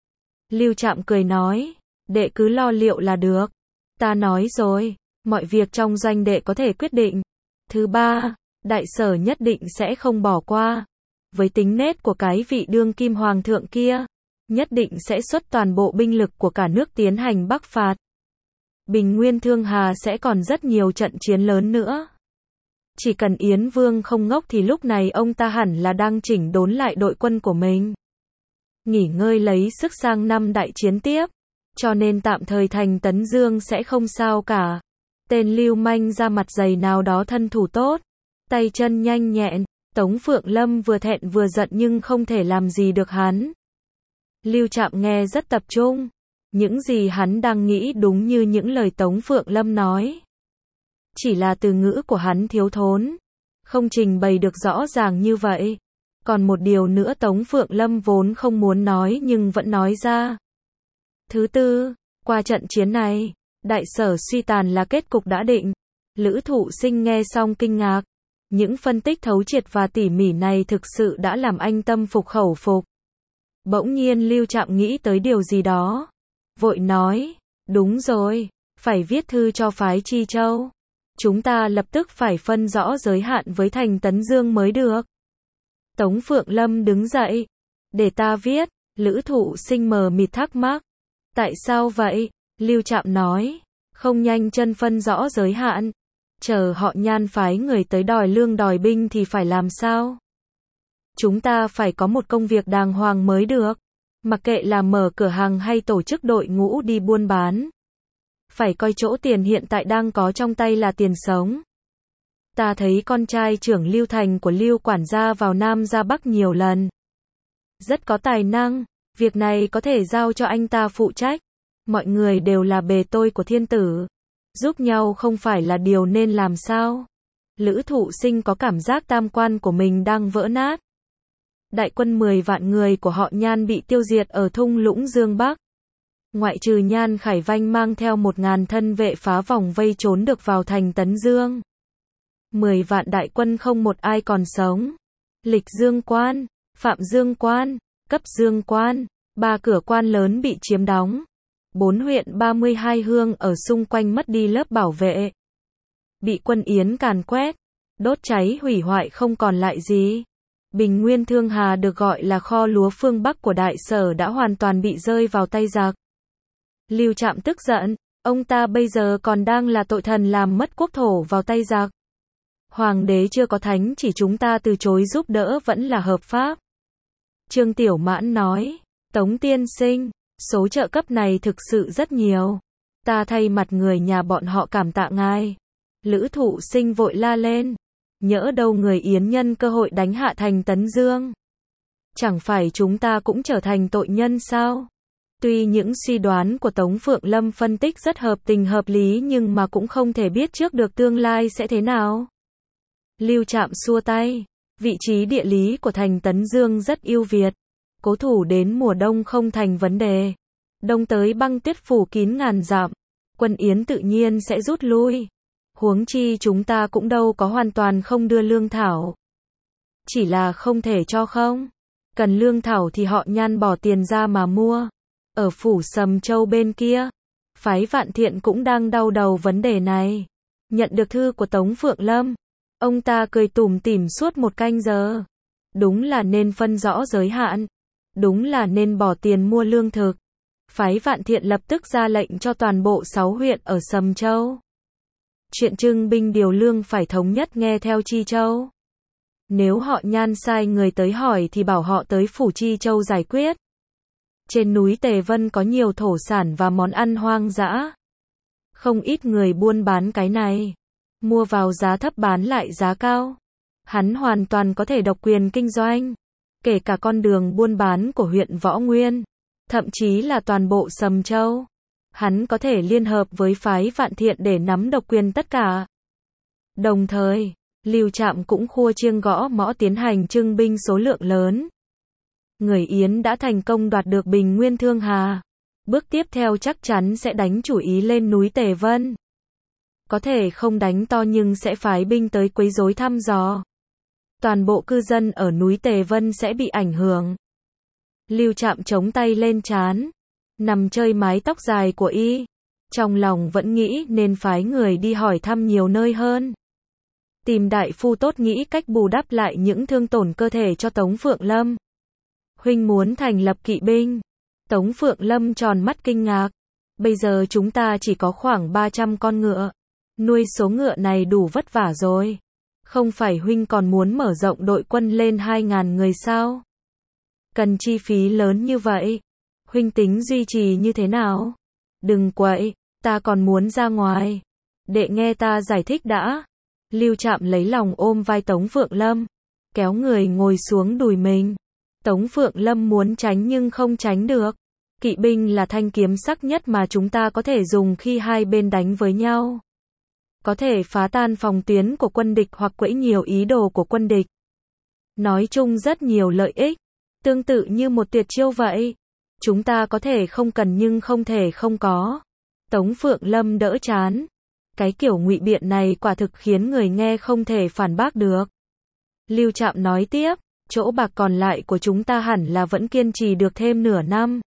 [SPEAKER 1] Lưu Trạm cười nói. Đệ cứ lo liệu là được. Ta nói rồi, mọi việc trong doanh đệ có thể quyết định. Thứ ba, Đại Sở nhất định sẽ không bỏ qua. Với tính nết của cái vị đương kim hoàng thượng kia, nhất định sẽ xuất toàn bộ binh lực của cả nước tiến hành bắc phạt. Bình Nguyên Thương Hà sẽ còn rất nhiều trận chiến lớn nữa. Chỉ cần Yến Vương không ngốc thì lúc này ông ta hẳn là đang chỉnh đốn lại đội quân của mình. Nghỉ ngơi lấy sức sang năm đại chiến tiếp. Cho nên tạm thời thành Tấn Dương sẽ không sao cả. Tên lưu manh ra mặt dày nào đó thân thủ tốt. Tay chân nhanh nhẹn. Tống Phượng Lâm vừa thẹn vừa giận nhưng không thể làm gì được hắn. Lưu Trạm nghe rất tập trung. Những gì hắn đang nghĩ đúng như những lời Tống Phượng Lâm nói. Chỉ là từ ngữ của hắn thiếu thốn. Không trình bày được rõ ràng như vậy. Còn một điều nữa Tống Phượng Lâm vốn không muốn nói nhưng vẫn nói ra. Thứ tư, qua trận chiến này, Đại Sở suy tàn là kết cục đã định. Lữ Thụ Sinh nghe xong kinh ngạc. Những phân tích thấu triệt và tỉ mỉ này thực sự đã làm anh tâm phục khẩu phục. Bỗng nhiên Lưu Trạm nghĩ tới điều gì đó. Vội nói, đúng rồi, phải viết thư cho phái Chi Châu. Chúng ta lập tức phải phân rõ giới hạn với thành Tấn Dương mới được. Tống Phượng Lâm đứng dậy. Để ta viết. Lữ Thụ Sinh mờ mịt thắc mắc. Tại sao vậy? Lưu Trạm nói. Không nhanh chân phân rõ giới hạn. Chờ họ Nhan phái người tới đòi lương đòi binh thì phải làm sao? Chúng ta phải có một công việc đàng hoàng mới được. Mặc kệ là mở cửa hàng hay tổ chức đội ngũ đi buôn bán. Phải coi chỗ tiền hiện tại đang có trong tay là tiền sống. Ta thấy con trai trưởng Lưu Thành của Lưu quản gia vào Nam ra Bắc nhiều lần. Rất có tài năng. Việc này có thể giao cho anh ta phụ trách. Mọi người đều là bề tôi của thiên tử. Giúp nhau không phải là điều nên làm sao? Lữ Thụ Sinh có cảm giác tam quan của mình đang vỡ nát. Đại quân 10 vạn người của họ Nhan bị tiêu diệt ở thung lũng Dương Bắc. Ngoại trừ Nhan Khải Vanh mang theo 1000 thân vệ phá vòng vây trốn được vào thành Tấn Dương. 10 vạn đại quân không một ai còn sống. Lịch Dương Quan, Phạm Dương Quan, Cấp Dương Quan, 3 cửa quan lớn bị chiếm đóng. 4 huyện 32 hương ở xung quanh mất đi lớp bảo vệ. Bị quân Yến càn quét, đốt cháy hủy hoại không còn lại gì. Bình Nguyên Thương Hà được gọi là kho lúa phương Bắc của Đại Sở đã hoàn toàn bị rơi vào tay giặc. Lưu Trạm tức giận, ông ta bây giờ còn đang là tội thần làm mất quốc thổ vào tay giặc. Hoàng đế chưa có thánh chỉ chúng ta từ chối giúp đỡ vẫn là hợp pháp. Trương Tiểu Mãn nói, Tống tiên sinh, Số trợ cấp này thực sự rất nhiều. Ta thay mặt người nhà bọn họ cảm tạ ngài. Lữ Thụ Sinh vội la lên. Nhỡ đâu người Yến nhân cơ hội đánh hạ thành Tấn Dương. Chẳng phải chúng ta cũng trở thành tội nhân sao? Tuy những suy đoán của Tống Phượng Lâm phân tích rất hợp tình hợp lý nhưng mà cũng không thể biết trước được tương lai sẽ thế nào. Lưu Trạm xua tay. Vị trí địa lý của thành Tấn Dương rất ưu việt. Cố thủ đến mùa đông không thành vấn đề. Đông tới băng tuyết phủ kín ngàn dặm. Quân Yến tự nhiên sẽ rút lui. Huống chi chúng ta cũng đâu có hoàn toàn không đưa lương thảo. Chỉ là không thể cho không. Cần lương thảo thì họ Nhan bỏ tiền ra mà mua. Ở phủ Sầm Châu bên kia, phái Vạn Thiện cũng đang đau đầu vấn đề này. Nhận được thư của Tống Phượng Lâm, ông ta cười tủm tỉm suốt 1 canh giờ. Đúng là nên phân rõ giới hạn. Đúng là nên bỏ tiền mua lương thực. Phái Vạn Thiện lập tức ra lệnh cho toàn bộ 6 huyện ở Sầm Châu. Chuyện trưng binh điều lương phải thống nhất nghe theo Chi Châu. Nếu họ Nhan sai người tới hỏi thì bảo họ tới phủ Chi Châu giải quyết. Trên núi Tề Vân có nhiều thổ sản và món ăn hoang dã. Không ít người buôn bán cái này. Mua vào giá thấp bán lại giá cao. Hắn hoàn toàn có thể độc quyền kinh doanh. Kể cả con đường buôn bán của huyện Võ Nguyên. Thậm chí là toàn bộ Sầm Châu. Hắn có thể liên hợp với phái Vạn Thiện để nắm độc quyền tất cả. Đồng thời, Lưu Trạm cũng khua chiêng gõ mõ tiến hành trưng binh số lượng lớn. Người Yến đã thành công đoạt được Bình Nguyên Thương Hà. Bước tiếp theo chắc chắn sẽ đánh chủ ý lên núi Tề Vân. Có thể không đánh to nhưng sẽ phái binh tới quấy rối thăm dò. Toàn bộ cư dân ở núi Tề Vân sẽ bị ảnh hưởng. Lưu Trạm chống tay lên trán, nằm chơi mái tóc dài của y. Trong lòng vẫn nghĩ nên phái người đi hỏi thăm nhiều nơi hơn. Tìm đại phu tốt nghĩ cách bù đắp lại những thương tổn cơ thể cho Tống Phượng Lâm. Huynh muốn thành lập kỵ binh. Tống Phượng Lâm tròn mắt kinh ngạc. Bây giờ chúng ta chỉ có khoảng 300 con ngựa. Nuôi số ngựa này đủ vất vả rồi. Không phải huynh còn muốn mở rộng đội quân lên 2.000 người sao? Cần chi phí lớn như vậy. Huynh tính duy trì như thế nào? Đừng quậy, ta còn muốn ra ngoài. Đệ nghe ta giải thích đã. Lưu Trạm lấy lòng ôm vai Tống Phượng Lâm. Kéo người ngồi xuống đùi mình. Tống Phượng Lâm muốn tránh nhưng không tránh được. Kỵ binh là thanh kiếm sắc nhất mà chúng ta có thể dùng khi hai bên đánh với nhau. Có thể phá tan phòng tuyến của quân địch hoặc quẫy nhiều ý đồ của quân địch. Nói chung rất nhiều lợi ích. Tương tự như một tuyệt chiêu vậy. Chúng ta có thể không cần nhưng không thể không có. Tống Phượng Lâm đỡ chán. Cái kiểu ngụy biện này quả thực khiến người nghe không thể phản bác được. Lưu Trạm nói tiếp. Chỗ bạc còn lại của chúng ta hẳn là vẫn kiên trì được thêm nửa năm.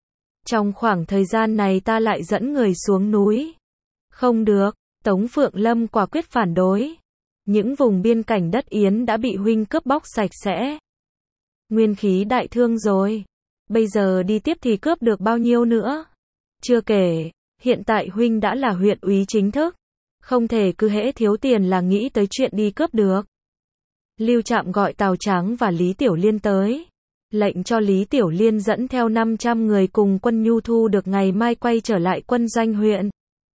[SPEAKER 1] Trong khoảng thời gian này ta lại dẫn người xuống núi. Không được, Tống Phượng Lâm quả quyết phản đối. Những vùng biên cảnh đất Yến đã bị huynh cướp bóc sạch sẽ. Nguyên khí đại thương rồi. Bây giờ đi tiếp thì cướp được bao nhiêu nữa? Chưa kể, hiện tại huynh đã là huyện úy chính thức. Không thể cứ hễ thiếu tiền là nghĩ tới chuyện đi cướp được. Lưu Trạm gọi Tào Tráng và Lý Tiểu Liên tới. Lệnh cho Lý Tiểu Liên dẫn theo 500 người cùng quân nhu thu được ngày mai quay trở lại quân doanh huyện.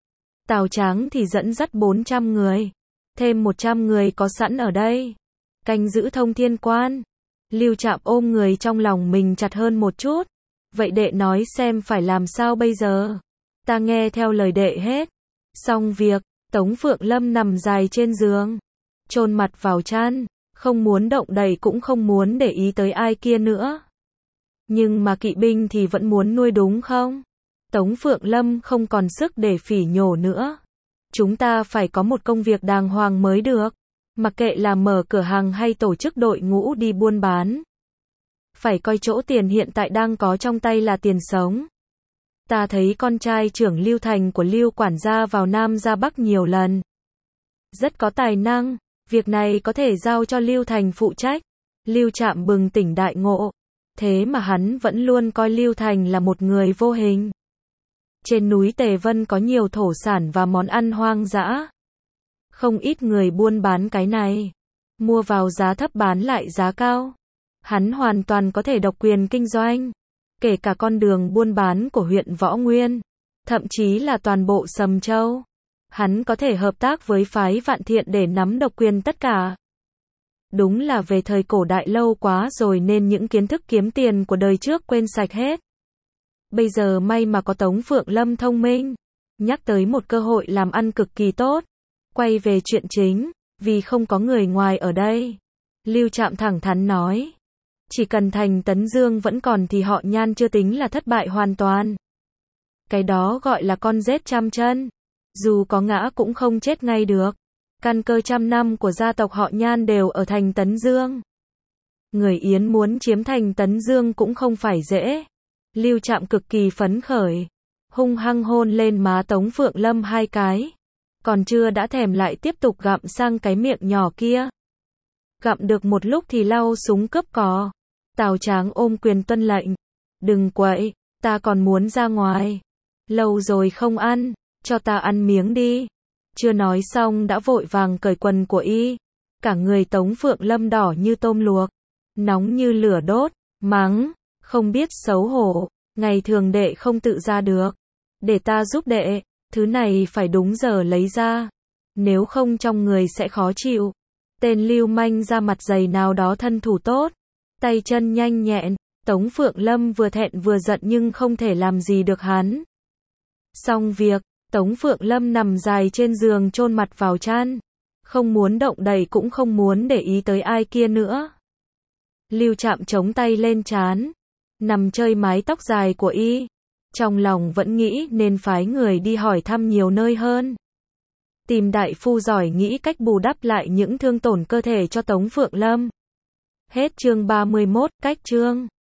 [SPEAKER 1] Tào Tráng thì dẫn dắt 400 người. Thêm 100 người có sẵn ở đây. Canh giữ Thông Thiên Quan. Lưu Trạm ôm người trong lòng mình chặt hơn một chút. Vậy đệ nói xem phải làm sao bây giờ? Ta nghe theo lời đệ hết. Xong việc, Tống Phượng Lâm nằm dài trên giường. Chôn mặt vào chăn. Không muốn động đậy cũng không muốn để ý tới ai kia nữa. Nhưng mà kỵ binh thì vẫn muốn nuôi đúng không? Tống Phượng Lâm không còn sức để phỉ nhổ nữa. Chúng ta phải có một công việc đàng hoàng mới được. Mặc kệ là mở cửa hàng hay tổ chức đội ngũ đi buôn bán. Phải coi chỗ tiền hiện tại đang có trong tay là tiền sống. Ta thấy con trai trưởng Lưu Thành của Lưu quản gia vào Nam ra Bắc nhiều lần. Rất có tài năng. Việc này có thể giao cho Lưu Thành phụ trách. Lưu Trạm bừng tỉnh đại ngộ. Thế mà hắn vẫn luôn coi Lưu Thành là một người vô hình. Trên núi Tề Vân có nhiều thổ sản và món ăn hoang dã. Không ít người buôn bán cái này. Mua vào giá thấp bán lại giá cao. Hắn hoàn toàn có thể độc quyền kinh doanh. kể cả con đường buôn bán của huyện Võ Nguyên, thậm chí là toàn bộ Sầm Châu. Hắn có thể hợp tác với phái Vạn Thiện để nắm độc quyền tất cả. Đúng là về thời cổ đại lâu quá rồi nên những kiến thức kiếm tiền của đời trước quên sạch hết. Bây giờ may mà có Tống Phượng Lâm thông minh, nhắc tới một cơ hội làm ăn cực kỳ tốt. Quay về chuyện chính, vì không có người ngoài ở đây. Lưu Trạm thẳng thắn nói. Chỉ cần thành Tấn Dương vẫn còn thì họ Nhan chưa tính là thất bại hoàn toàn. Cái đó gọi là con rết trăm chân. Dù có ngã cũng không chết ngay được. Căn cơ trăm năm của gia tộc họ Nhan đều ở thành Tấn Dương. Người Yến muốn chiếm thành Tấn Dương cũng không phải dễ. Lưu Trạm cực kỳ phấn khởi, hung hăng hôn lên má Tống Phượng Lâm 2 cái. Còn chưa đã thèm lại tiếp tục gặm sang cái miệng nhỏ kia. Gặm được một lúc thì lau súng cướp cò. Tào Tráng ôm quyền tuân lệnh. Đừng quậy, ta còn muốn ra ngoài. Lâu rồi không ăn, cho ta ăn miếng đi. Chưa nói xong đã vội vàng cởi quần của y. Cả người Tống Phượng Lâm đỏ như tôm luộc, nóng như lửa đốt, mắng, không biết xấu hổ, ngày thường đệ không tự ra được. Để ta giúp đệ, thứ này phải đúng giờ lấy ra. Nếu không trong người sẽ khó chịu. Tên lưu manh ra mặt dày nào đó thân thủ tốt. Tay chân nhanh nhẹn, Tống Phượng Lâm vừa thẹn vừa giận nhưng không thể làm gì được hắn. Xong việc, Tống Phượng Lâm nằm dài trên giường chôn mặt vào chăn. Không muốn động đậy cũng không muốn để ý tới ai kia nữa. Lưu Trạm chống tay lên trán, nằm chơi mái tóc dài của y. Trong lòng vẫn nghĩ nên phái người đi hỏi thăm nhiều nơi hơn. Tìm đại phu giỏi nghĩ cách bù đắp lại những thương tổn cơ thể cho Tống Phượng Lâm. Hết chương 31, cách chương.